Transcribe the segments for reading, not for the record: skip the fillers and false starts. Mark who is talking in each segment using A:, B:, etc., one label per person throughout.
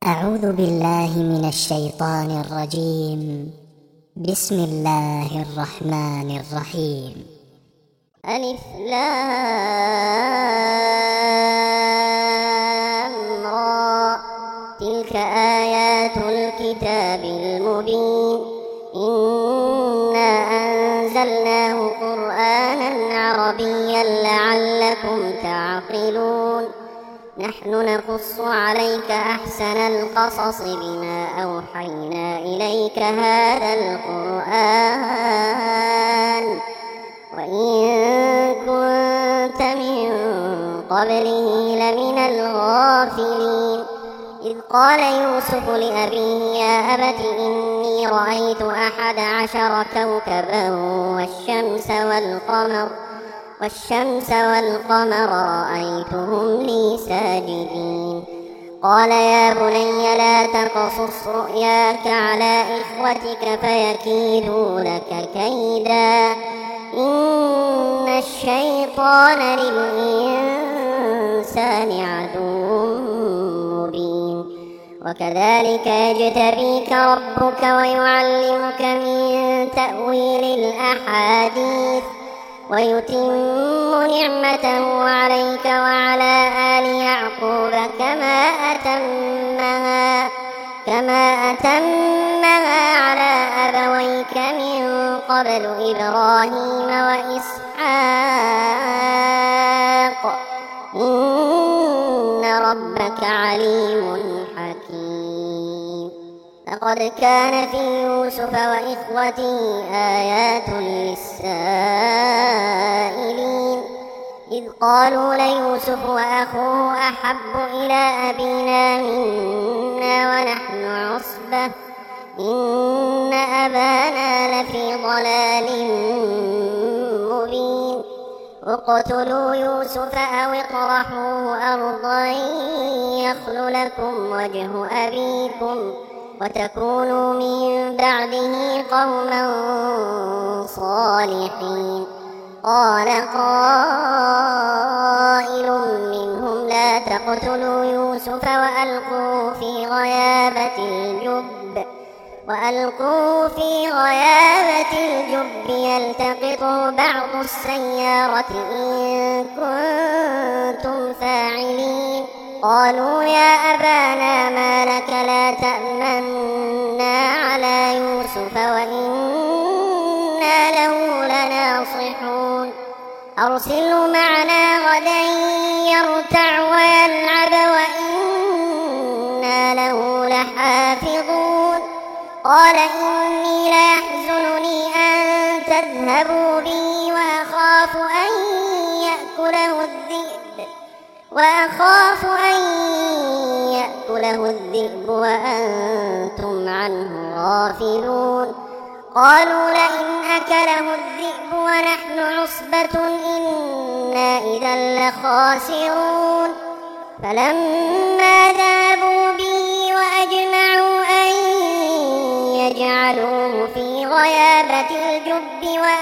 A: أعوذ بالله من الشيطان الرجيم. بسم الله الرحمن الرحيم.
B: ألف لام را، تلك آيات الكتاب المبين. إنا أنزلناه قرآنا عربيا لعلكم تعقلون. نحن نقص عليك أحسن القصص بما أوحينا إليك هذا القرآن وإن كنت من قبله لمن الغافلين. إذ قال يوسف لأبيه يا أبت إني رأيت 11 كوكبا والشمس والقمر رأيتهم لي ساجدين. قال يا بني لا تقصص رؤياك على إخوتك فيكيدوا لك كيدا، إن الشيطان للإنسان عدو مبين. وكذلك يجتبيك ربك ويعلمك من تأويل الأحاديث ويتم نعمته عليك وعلى آل يعقوب كما أتمها على أبويك من قبل إبراهيم وإسحاق إن ربك عليم حكيم. لقد كان في يوسف وإخوته آيات للسائلين، إذ قالوا ليوسف وأخوه أحب إلى أبينا منا ونحن عصبة إن أبانا لفي ضلال مبين. اقتلوا يوسف أو اطرحوه أرضا يخل لكم وجه أبيكم وتكونوا من بعده قوما صالحين. قال قائل منهم لا تقتلوا يوسف وألقوا في غيابة الجب يلتقطه بعض السيارة إن كنتم فاعلين. قالوا يا أبانا ما لك لا تأمنا على يوسف وإنا له لناصحون. أرسله معنا غدا يرتع ويلعب وإنا له لحافظون. قال إني ليحزنني أن تذهبوا بي وأخاف أن يأكله الذئب وأنتم عنه غافلون. قالوا لئن أكله الذئب ونحن عصبة إنا إذا لخاسرون. فلما ذهبوا به وأجمعوا أن يجعلوه في غيابة الجب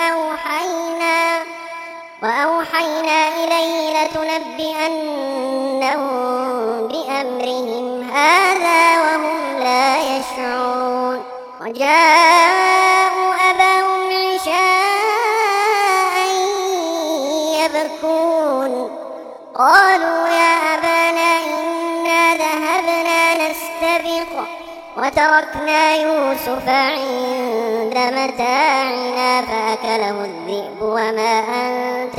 B: وأوحينا إليه لتنبئنهم بأمرهم هذا وهم لا يشعرون. وجاءوا أباهم عشاء يبكون. قالوا يا أبانا إنا ذهبنا نستبق وتركنا يوسف عند متاعنا فأكله الذئب وما أنت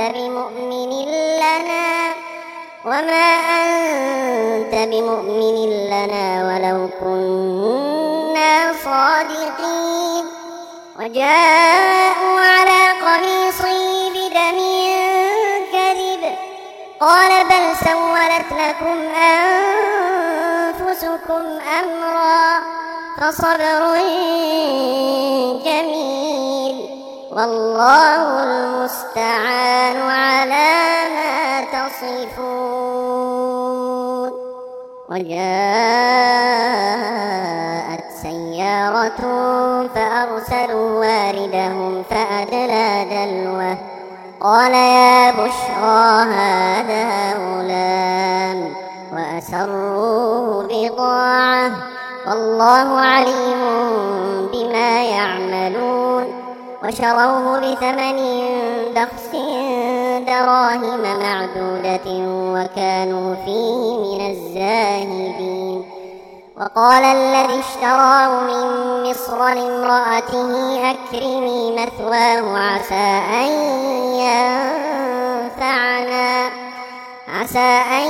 B: بمؤمن لنا ولو كنا صادقين. وجاءوا على قميصه بدم كذب قال بل سولت لكم أنفسكم أمرا فصبر جميل والله المستعان على ما تصفون. وجاءت سيارة فأرسلوا واردهم فأدلى دلوه قال يا بشرى هذا غلام وأسروه بضاعة والله عليم بما يعملون. وشروه بثمن بخس دراهم معدودة وكانوا فيه من الزاهدين. وقال الذي اشتراه من مصر لامرأته أكرمي مثواه عسى أن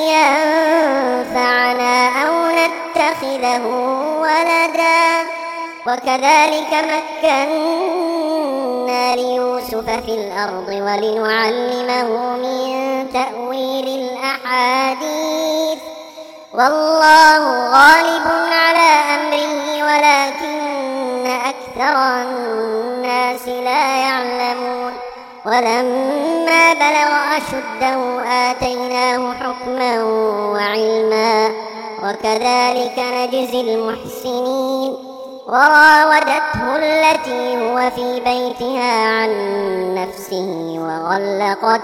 B: ينفعنا أو نتخذه ولدا. وكذلك مكنا ليوسف في الأرض ولنعلمه من تأويل الأحاديث والله غالب على أمره ولكن أكثر الناس لا يعلمون. ولما بلغ أشده آتيناه حكما وعلما وكذلك نجزي المحسنين. وراودته التي هو في بيتها عن نفسه وغلقت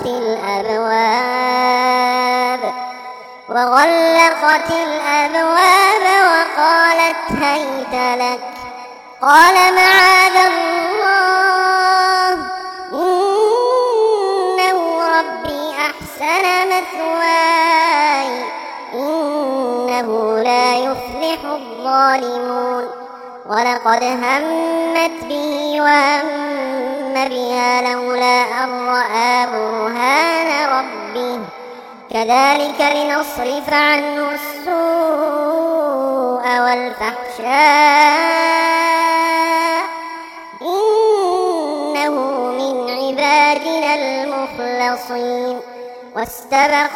B: الأبواب وقالت هيت لك. قال معاذ الله إنه ربي أحسن مثواي إنه لا يفلح الظالمون. ولقد همت به وهم بها لولا أن رأى برهان ربه كذلك لنصرف عنه السوء والفحشاء إنه من عبادنا المخلصين. واستبق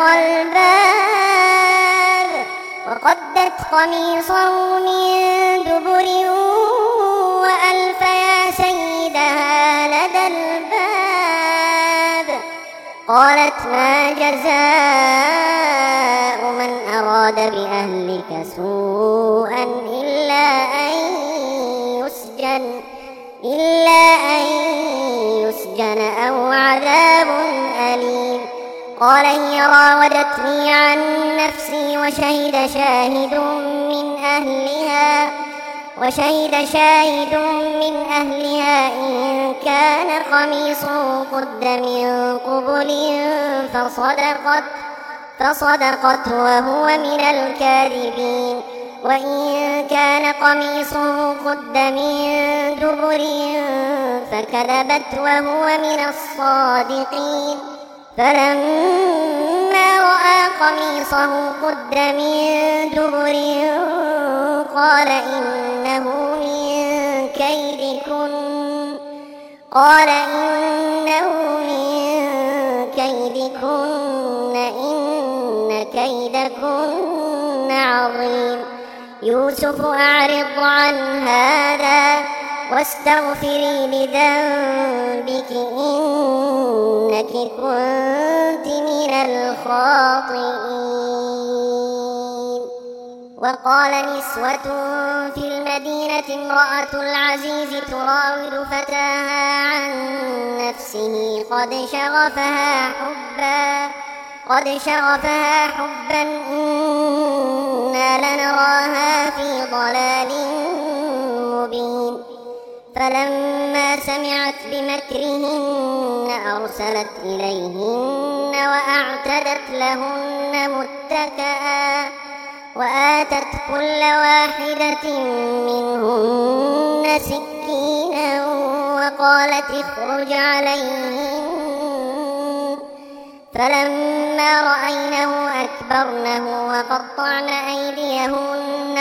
B: الباب وقدت قميصه من دبر وألف يا سيدها لدى الباب. قالت ما جزاء من أراد بأهلك سوءا إلا أن يسجن أو عذاب أليم. قال هي راودتني عن نفسي وشهد شاهد من أهلها إن كان قميصه قد من قبل فصدقت وهو من الكاذبين. وإن كان قميصه قد من دبر فكذبت وهو من الصادقين. فلما رأى قميصه قد من دبر قال إنه من كيدكن إن كيدكن عظيم. يوسف أعرض عن هذا واستغفري لذنبك إنك كنت من الخاطئين. وقال نسوة في المدينة امرأة العزيز تراود فتاها عن نفسه قد شغفها حبا إنا لنراها في ضلال مبين. فلما سمعت بمكرهن أرسلت إليهن وأعتدت لهن متكئا وآتت كل واحدة منهن سكينا وقالت اخرج عليهن. فلما رأينه أكبرنه وقطعن أيديهن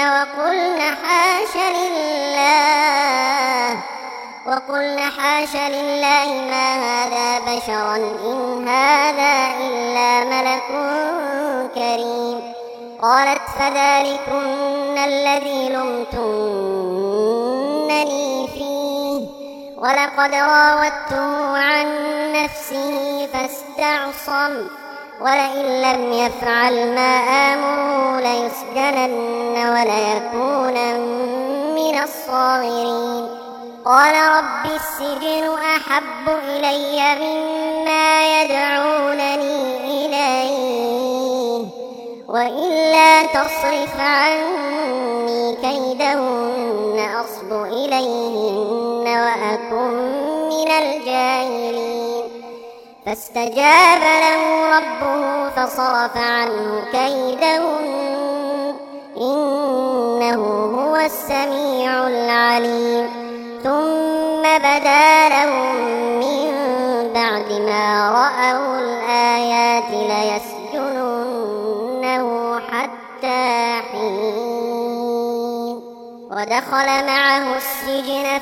B: وقلن حاش لله ما هذا بشرا إن هذا إلا ملك كريم. قالت فذلكن الذي لمتنني فيه ولقد راودته عن نفسه فاستعصم ولئن لم يفعل ما آمره ليسجنن وليكونا من الصاغرين. قال رب السجن أحب إلي مما يدعونني إليه وإلا تصرف عني كيدهن أصب إليهن وأكن من الجاهلين فاستجاب له ربه فصرف عنه كيدهن إنه هو السميع العليم ثم بدا لهم من بعد ما رأوا الآيات ليسجننه حتى حين ودخل معه السجن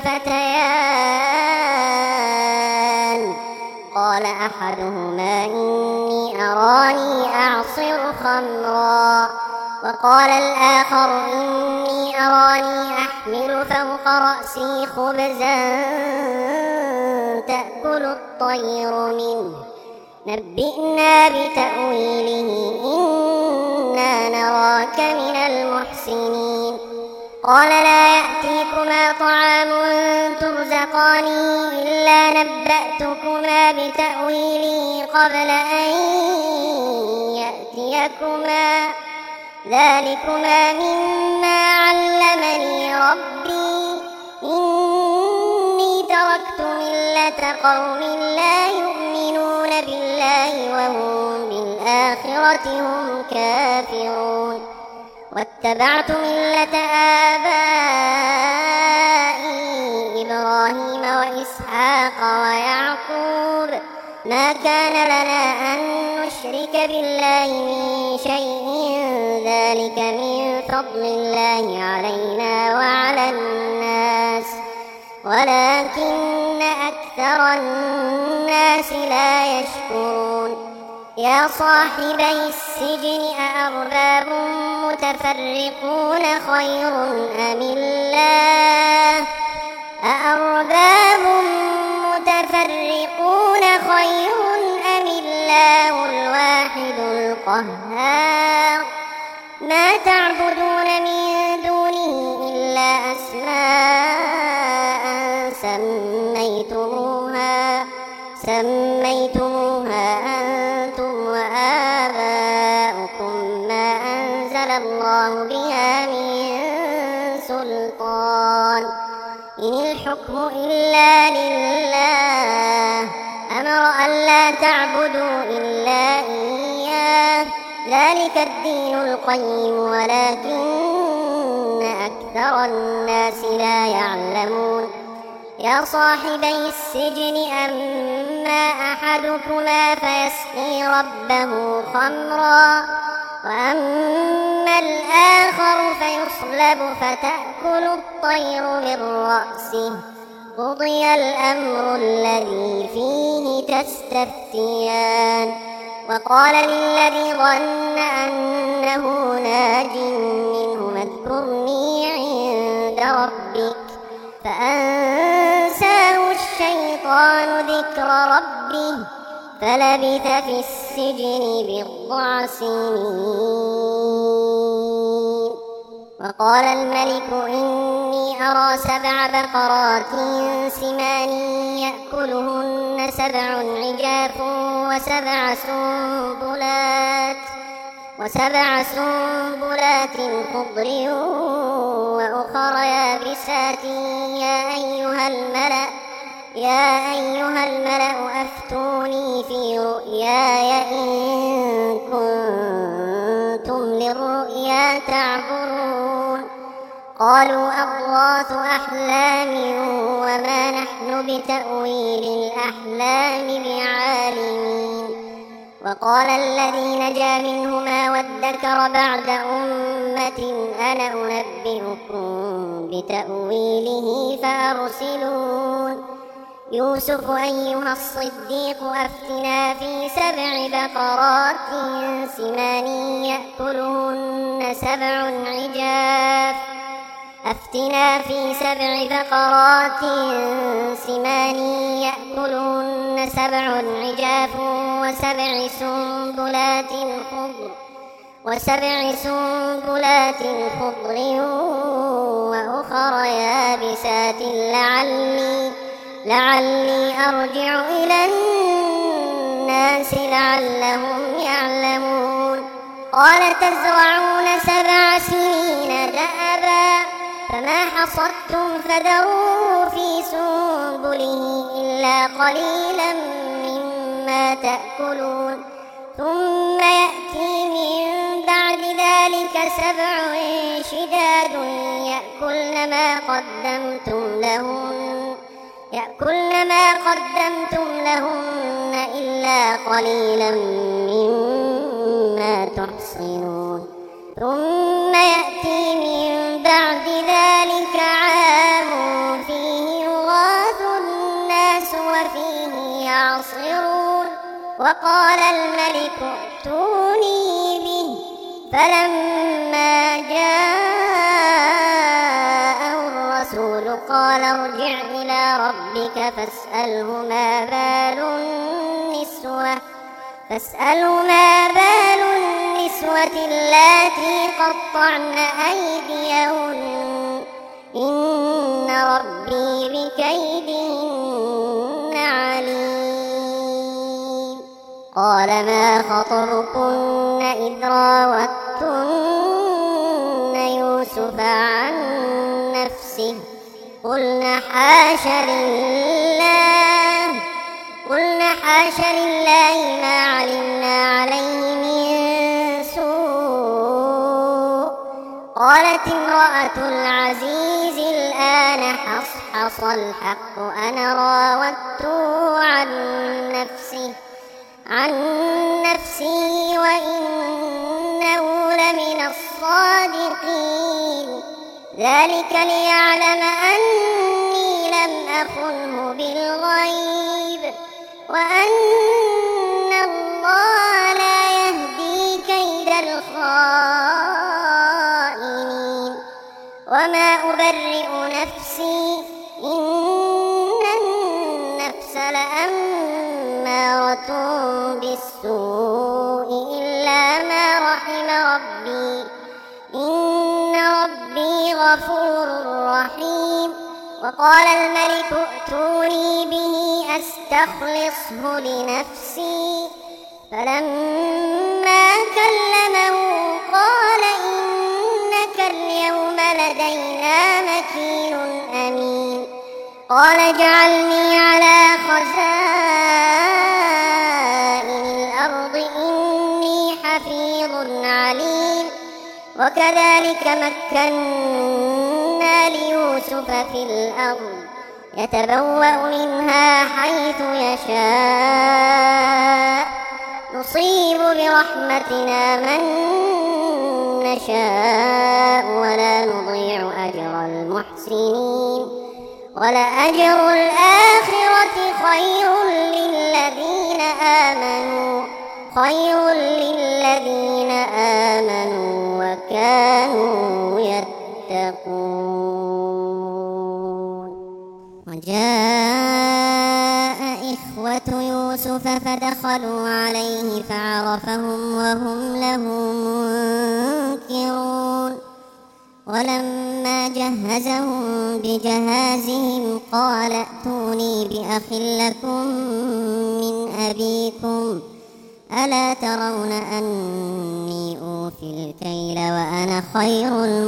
B: فتيان قال أحدهما إني أراني أعصر خمرا وقال الآخر إني أراني أحمل فوق رأسي خبزا تأكل الطير منه نبئنا بتأويله إنا نراك من المحسنين قال لا يأتيكما طعام ترزقانه إلا نبأتكما بتأويله قبل أن يأتيكما ذلكما مما علمني ربي إني تركت ملة قوم لا يؤمنون بالله وهم بالآخرة هم كافرون واتبعت ملة آبائي إبراهيم وإسحاق ويعقوب ما كان لنا أن نشرك بالله من شيء ذلك من فضل الله علينا وعلى الناس ولكن أكثر الناس لا يشكرون يا صاحبي السجن أأرباب متفرقون خير أم الله الواحد القهار ما تعبدون من دونه إلا أسماء سميتموها أنتم وآباؤكم ما أنزل الله بها من سلطان إن الحكم إلا لله أمر ألا تعبدوا إلا إياه ذلك الدين القيم ولكن أكثر الناس لا يعلمون يا صاحبي السجن أما أحدكما فيسقي ربه خمرا وأما الآخر فيصلب فتأكل الطير من رأسه قضي الأمر الذي فيه تستفتيان وقال للذي ظن أنه ناج منه اذكرني عند ربك فأنساه الشيطان ذكر ربه فلبث في السجن بضع سنين وقال الملك إني أرى 7 بقرات سمان يأكلهن 7 عجاف وسبع سنبلات خضر وأخر يابسات يا أيها الملأ أفتوني في رؤياي إن كنتم للرؤيا تعبرون قالوا أضغاث أحلام وما نحن بتأويل الأحلام بعالمين وقال الذي نجا منهما وادكر بعد أمة أنا أنبئكم بتأويله فأرسلون يوسف أيها الصديق أفتنا في 7 بقرات سمان يأكلهن 7 عجاف وسبع سنبلات خضر وأخر يابسات لعلي أرجع إلى الناس لعلهم يعلمون قال تزرعون 7 سنين دأبا فما حصدتم فذروه في سنبله إلا قليلا مما تأكلون ثم يأتي من بعد ذلك 7 شداد يأكلن ما قدمتم لهن إلا قليلا مما تحصنون ثم يأتي من بعد ذلك عام فيه يغاث الناس وفيه يعصرون وقال الملك ائتوني به فلما جاءه الرسول قال ارجع إلى ربك فاسأله ما بال النسوة اللاتي قطعن أيديهن إن ربي بكيدهن عليم قال ما خطبكن إذ راوتن يوسف عن نفسه قلنا حاش لله ما علمنا عليه من سوء قالت امرأة العزيز الآن حصحص الحق أنا راودته عن نفسه وإنه لمن الصادقين ذلك ليعلم أني لم أخنه بالغيب وأن الله لا يهدي كيد الخائنين وما أبرئ نفسي إن النفس لأمارة بالسوء إلا ما رحم ربي إن ربي غفور رحيم وقال الملك ائتوني به أستخلصه لنفسي فلما كلمه قال إنك اليوم لدينا مكين أمين قال اجعلني على خزائن الأرض إني حفيظ عليم وكذلك مكنا ليوسف في الأرض يتبوأ منها حيث يشاء نصيب برحمتنا من نشاء ولا نضيع أجر المحسنين ولأجر الآخرة خير للذين آمنوا وكانوا يتقون وجاء إخوة يوسف فدخلوا عليه فعرفهم وهم له منكرون ولما جهزهم بجهازهم قال ائتوني بأخ لكم من أبيكم ألا ترون أني أوفي الكيل وأنا خير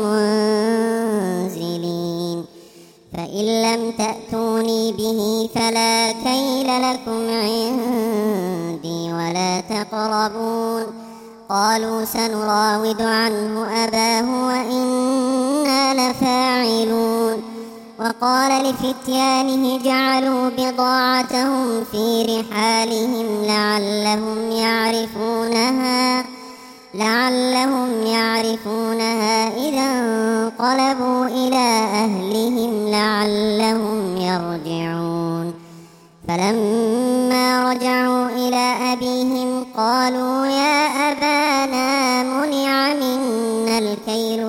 B: المنزلين فإن لم تأتوني به فلا كيل لكم عندي ولا تقربون قالوا سنراود عنه أباه وإنا لفاعلون وقال لفتيانه جعلوا بضاعتهم في رحالهم لعلهم يعرفونها إذا انقلبوا إلى أهلهم لعلهم يرجعون فلما رجعوا إلى أبيهم قالوا يا أبانا منع منا الكيل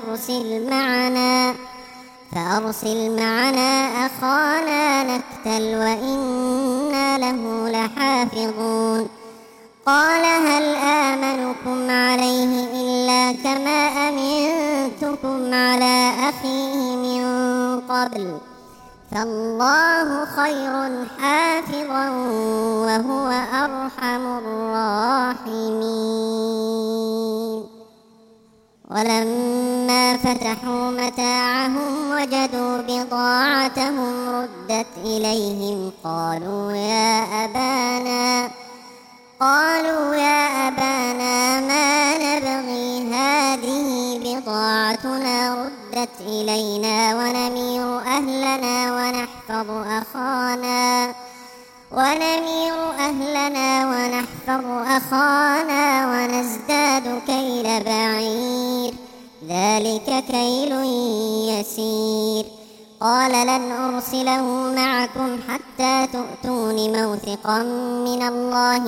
B: فأرسل معنا أخانا نكتل وإنا له لحافظون قال هل آمنكم عليه إلا كما أمنتكم على أخيه من قبل فالله خير حافظا وهو أرحم الراحمين ولما فتحوا متاعهم وجدوا بضاعتهم ردت إليهم قالوا يا أبانا ما نبغي، هذه بضاعتنا ردت إلينا ونمير أهلنا ونحفظ أخانا ونزداد كيل بعير، ذلك كيل يسير. قال لن أرسله معكم حتى تؤتون موثقا من الله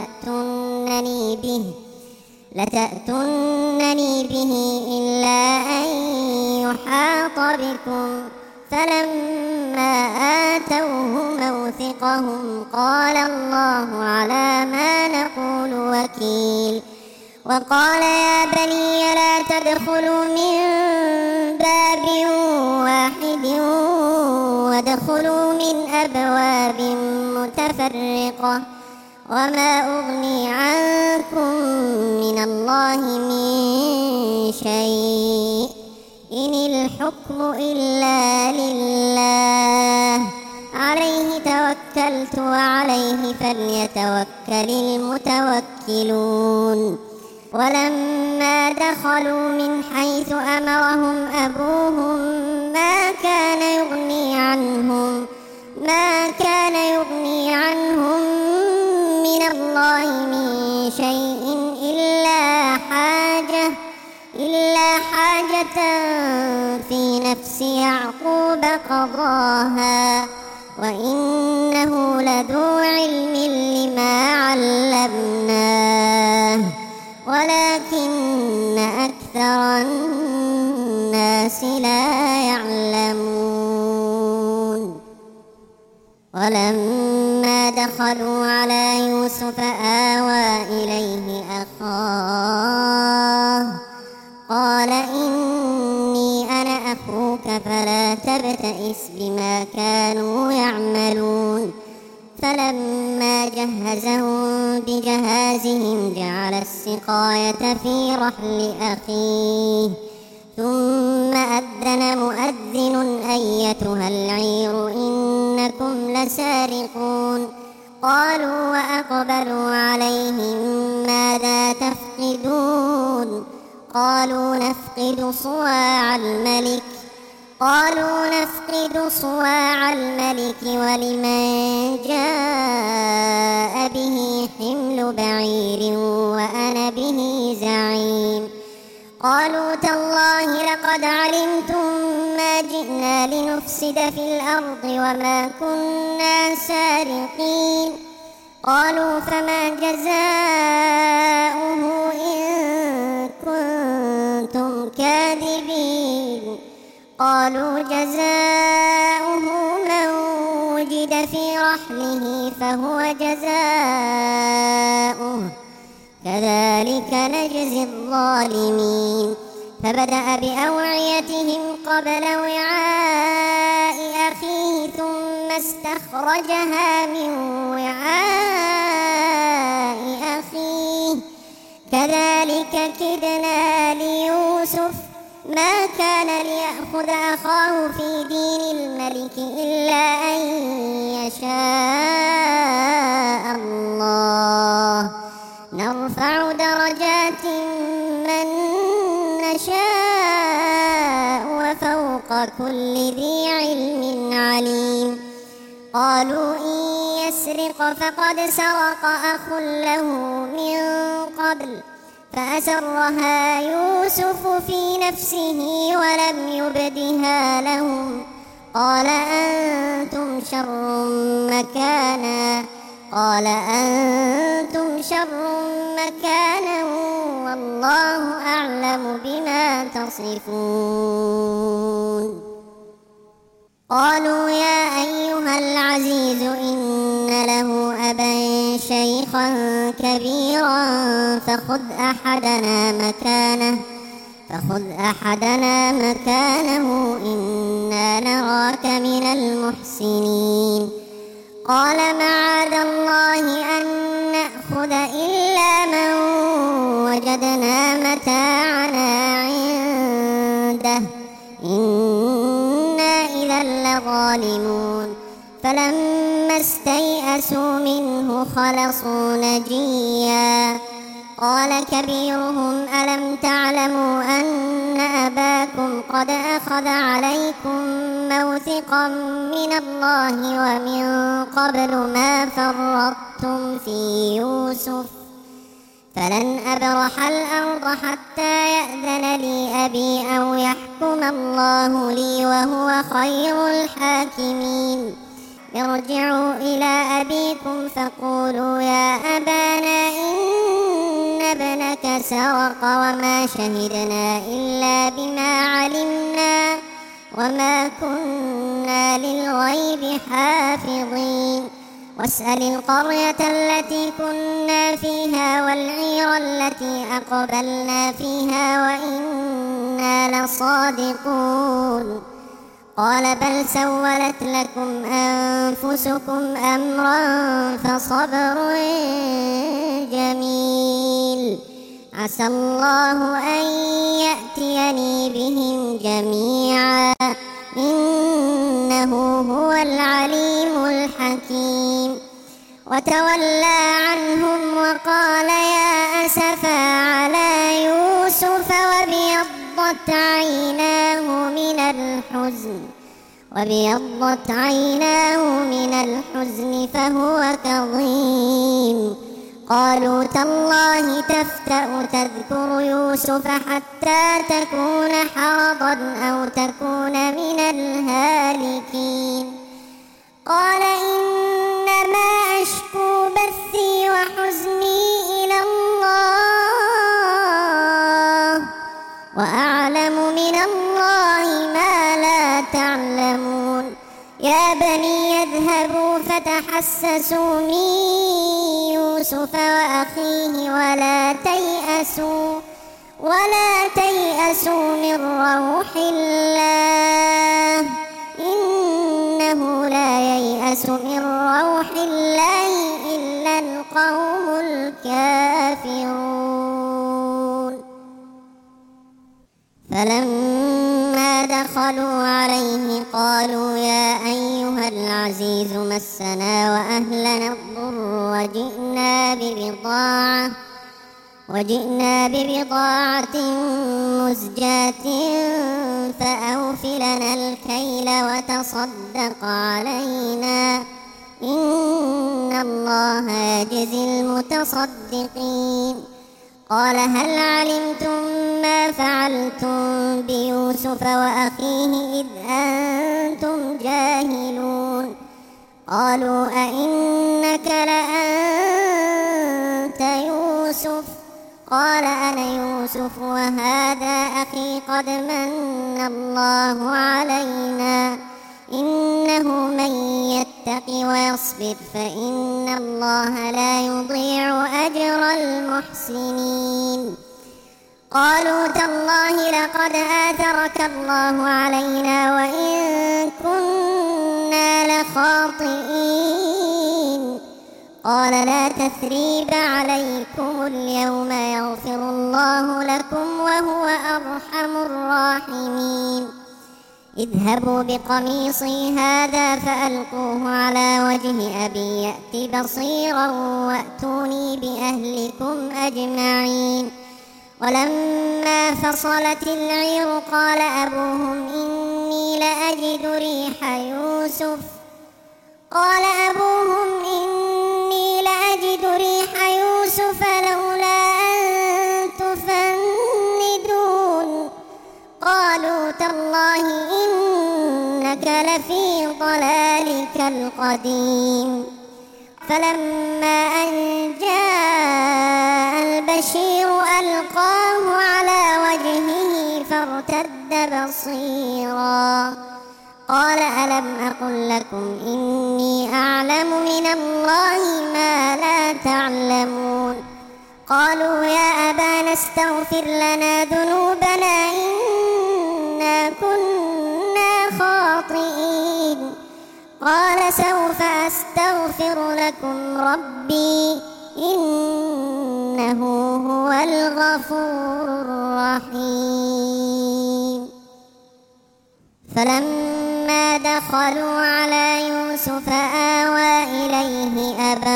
B: لتأتونني به إلا أن يحاط بكم. فلما آتوه موثقهم قال الله على ما نقول وكيل. وقال يا بني لا تدخلوا من باب واحد وادخلوا من أبواب متفرقة، وما أغني عنكم من الله من شيء، إن الحكم إلا لله، عليه توكلت وعليه فليتوكل المتوكلون. ولما دخلوا من حيث أمرهم أبوهم ما كان يغني عنهم من الله من شيء إلا حاجة في نفس يعقوب قضاها، وإنه لذو علم لما علمناه، ولكن أكثر الناس لا يعلمون. ولما دخلوا على يوسف آوى إليه أخاه قال إني أنا أخوك فلا تبتئس بما كانوا يعملون. فلما جهزهم بجهازهم جعل السقاية في رحل أخيه، ثم أذن مؤذن أيتها العير إنكم لسارقون. قالوا وأقبلوا عليهم ماذا تفقدون؟ قالوا نفقد صواع الملك ولمن جاء به حمل بعير وأنا به زعيم. قالوا تالله لقد علمتم ما جئنا لنفسد في الأرض وما كنا سارقين. قالوا فما جزاؤه إن كنتم كاذبين؟ قالوا جزاؤه من وجد في رحله فهو جزاؤه، كذلك نجزي الظالمين. فبدأ بأوعيتهم قبل وعاء أخيه ثم استخرجها من وعاء أخيه، كذلك كدنا ليوسف ما كان ليأخذ أخاه في دين الملك إلا أن يشاء الله، نرفع درجات من نشاء وفوق كل ذي علم عليم. قالوا إن يسرق فقد سرق أخ له من قبل فأسرها يوسف في نفسه ولم يبدها لهم. قال أنتم شر مكانا والله أعلم بما تصفون. قالوا يا أيها العزيز إن له أبا شيخا كبيرا فخذ أحدنا مكانه إنا نراك من المحسنين. قال معاذ الله أن نأخذ إلا من وجدنا متاعنا لظالمون فلما استيئسوا منه خلصوا نجيا قال كبيرهم ألم تعلموا أن أباكم قد أخذ عليكم موثقا من الله ومن قبل ما فرطتم في يوسف فلن أبرح الأرض حتى يأذن لي أبي أو يحكم الله لي وهو خير الحاكمين ارجعوا إلى أبيكم فقولوا يا أبانا إن ابنك سرق وما شهدنا إلا بما علمنا وما كنا للغيب حافظين واسأل القرية التي كنا فيها والعير التي أقبلنا فيها وإنا لصادقون قال بل سولت لكم أنفسكم أمرا فصبر جميل عسى الله أن يأتيني بهم جميعا إنه هو العليم الحكيم وتولى عنهم وقال يا أسفا على يوسف وابيضت عيناه من الحزن فهو كظيم قالوا تالله تفتأ تذكر يوسف حتى تكون حرضا أو تكون من الهالكين قال إنما أشكو بثي وحزني إلى الله وأعلم من الله ما لا تعلمون يا بني يذهبوا فتحسسوا من يوسف وأخيه ولا تيأسوا من روح الله إنه لا ييأس من روح الله إلا القوم الكافرون فلما دخلوا عليه قالوا يا أيها العزيز مسنا وأهلنا الضر وجئنا ببضاعة مزجاة فأوف لنا الكيل وتصدق علينا إن الله يجزي المتصدقين قال هل علمتم ما فعلتم بيوسف وأخيه إذ أنتم جاهلون قالوا أئنك لأنت يوسف قال أنا يوسف وهذا أخي قد من الله علينا إنه من يتق ويصبر فإن الله لا يضيع أجر المحسنين قالوا تالله لقد آثرك الله علينا وإن كنا لخاطئين قال لا تثريب عليكم اليوم يغفر الله لكم وهو أرحم الراحمين اذهبوا بقميصي هذا فألقوه على وجه أبي يأت بصيرا وأتوني بأهلكم أجمعين ولما فصلت العير قال أبوهم إني لأجد ريح يوسف لولا أن تفندون قالوا تالله إنك لفي ضلالك القديم فلما أن جاء البشير ألقاه على وجهه فارتد بصيرا قال ألم أقل لكم إني أعلم من الله ما لا تعلمون قالوا يا أبانا استغفر لنا ذنوبنا إنا كنا خاطئين قال سوف أستغفر لكم ربي إنه هو الغفور الرحيم فلما فلما دخلوا على يوسف آوى إليه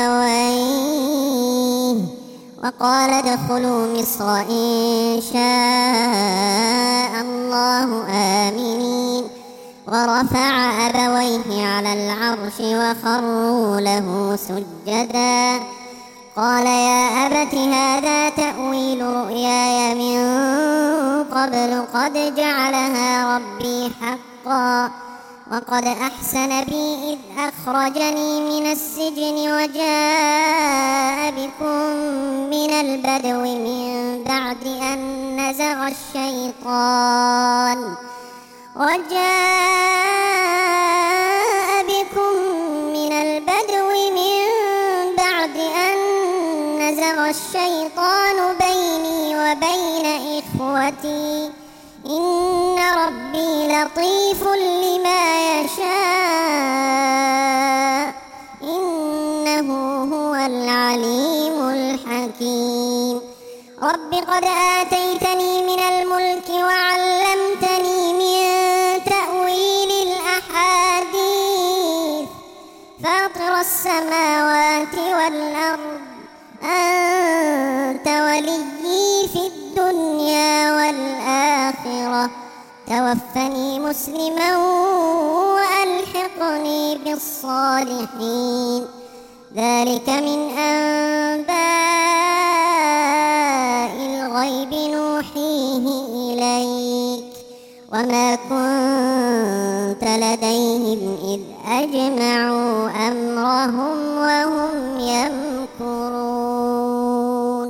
B: أبويه وقال ادخلوا مصر إن شاء الله آمنين ورفع أبويه على العرش وخروا له سجدا قال يا أبت هذا تأويل رؤياي من قبل قد جعلها ربي حقا وقد أحسن بي إذ أخرجني من السجن وجاء بكم من البدو من بعد أن نزغ الشيطان بيني وبين إخوتي إن ربي لطيف لما يشاء إنه هو العليم الحكيم رب قد آتيتني من الملك وعلمتني من تأويل الأحاديث فاطر السماوات والأرض أنت وليي في الدنيا والآخرة توفني مسلما وألحقني بالصالحين ذلك من أنباء الغيب نوحيه إليك وما كنت لديهم إذ أجمعوا أمرهم وهم يمكرون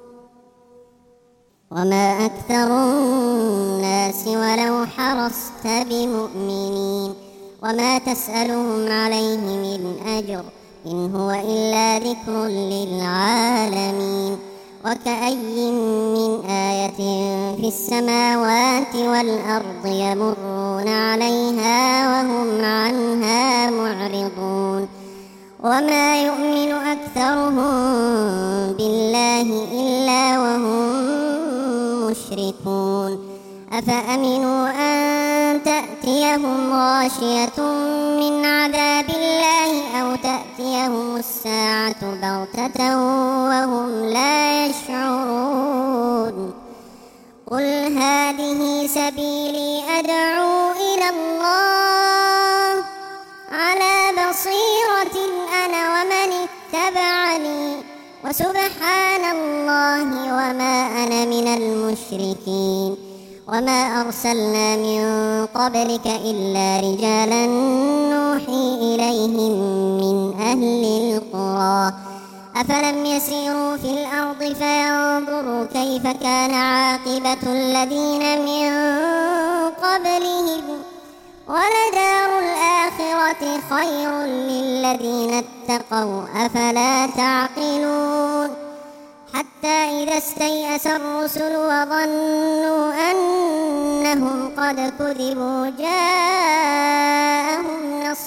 B: وما أكثر الناس ولو حرصت بمؤمنين وما تسألهم عليه من أجر إن هو إلا ذكر للعالمين وكأي من آية في السماوات والأرض يمرون عليها وهم عنها معرضون وما يؤمن أكثرهم بالله إلا وهم مشركون أفأمنوا أن تأتيهم غاشية من عذاب الله أو تأتيهم الساعة بغتة وهم لا يشعرون قل هذه سبيلي أدعو إلى الله على بصيرة أنا ومن اتبعني وسبحان الله وما أنا من المشركين وما أرسلنا من قبلك إلا رجالا نوحي إليهم من أهل القرى أفلم يسيروا في الأرض فينظروا كيف كان عاقبة الذين من قبلهم ولدار الآخرة خير للذين اتقوا أفلا تعقلون حتى إذا استيأس الرسل وظنوا أنهم قد كذبوا جاءهم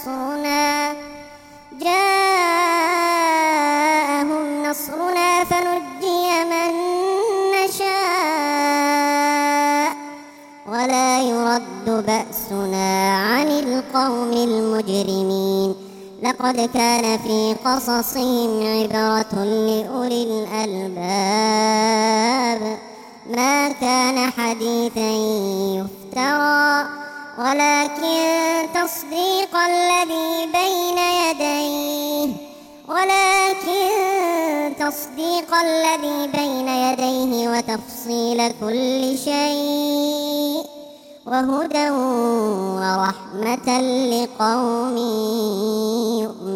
B: نصرنا فنجي من نشاء ولا يرد بأسنا عن القوم المجرمين لقد كان في قصصهم عبرة لأولي الألباب ما كان حديثا يفترى ولكن تصديق الذي بين يديه وتفصيل كل شيء وهدى ورحمة لقوم يؤمنون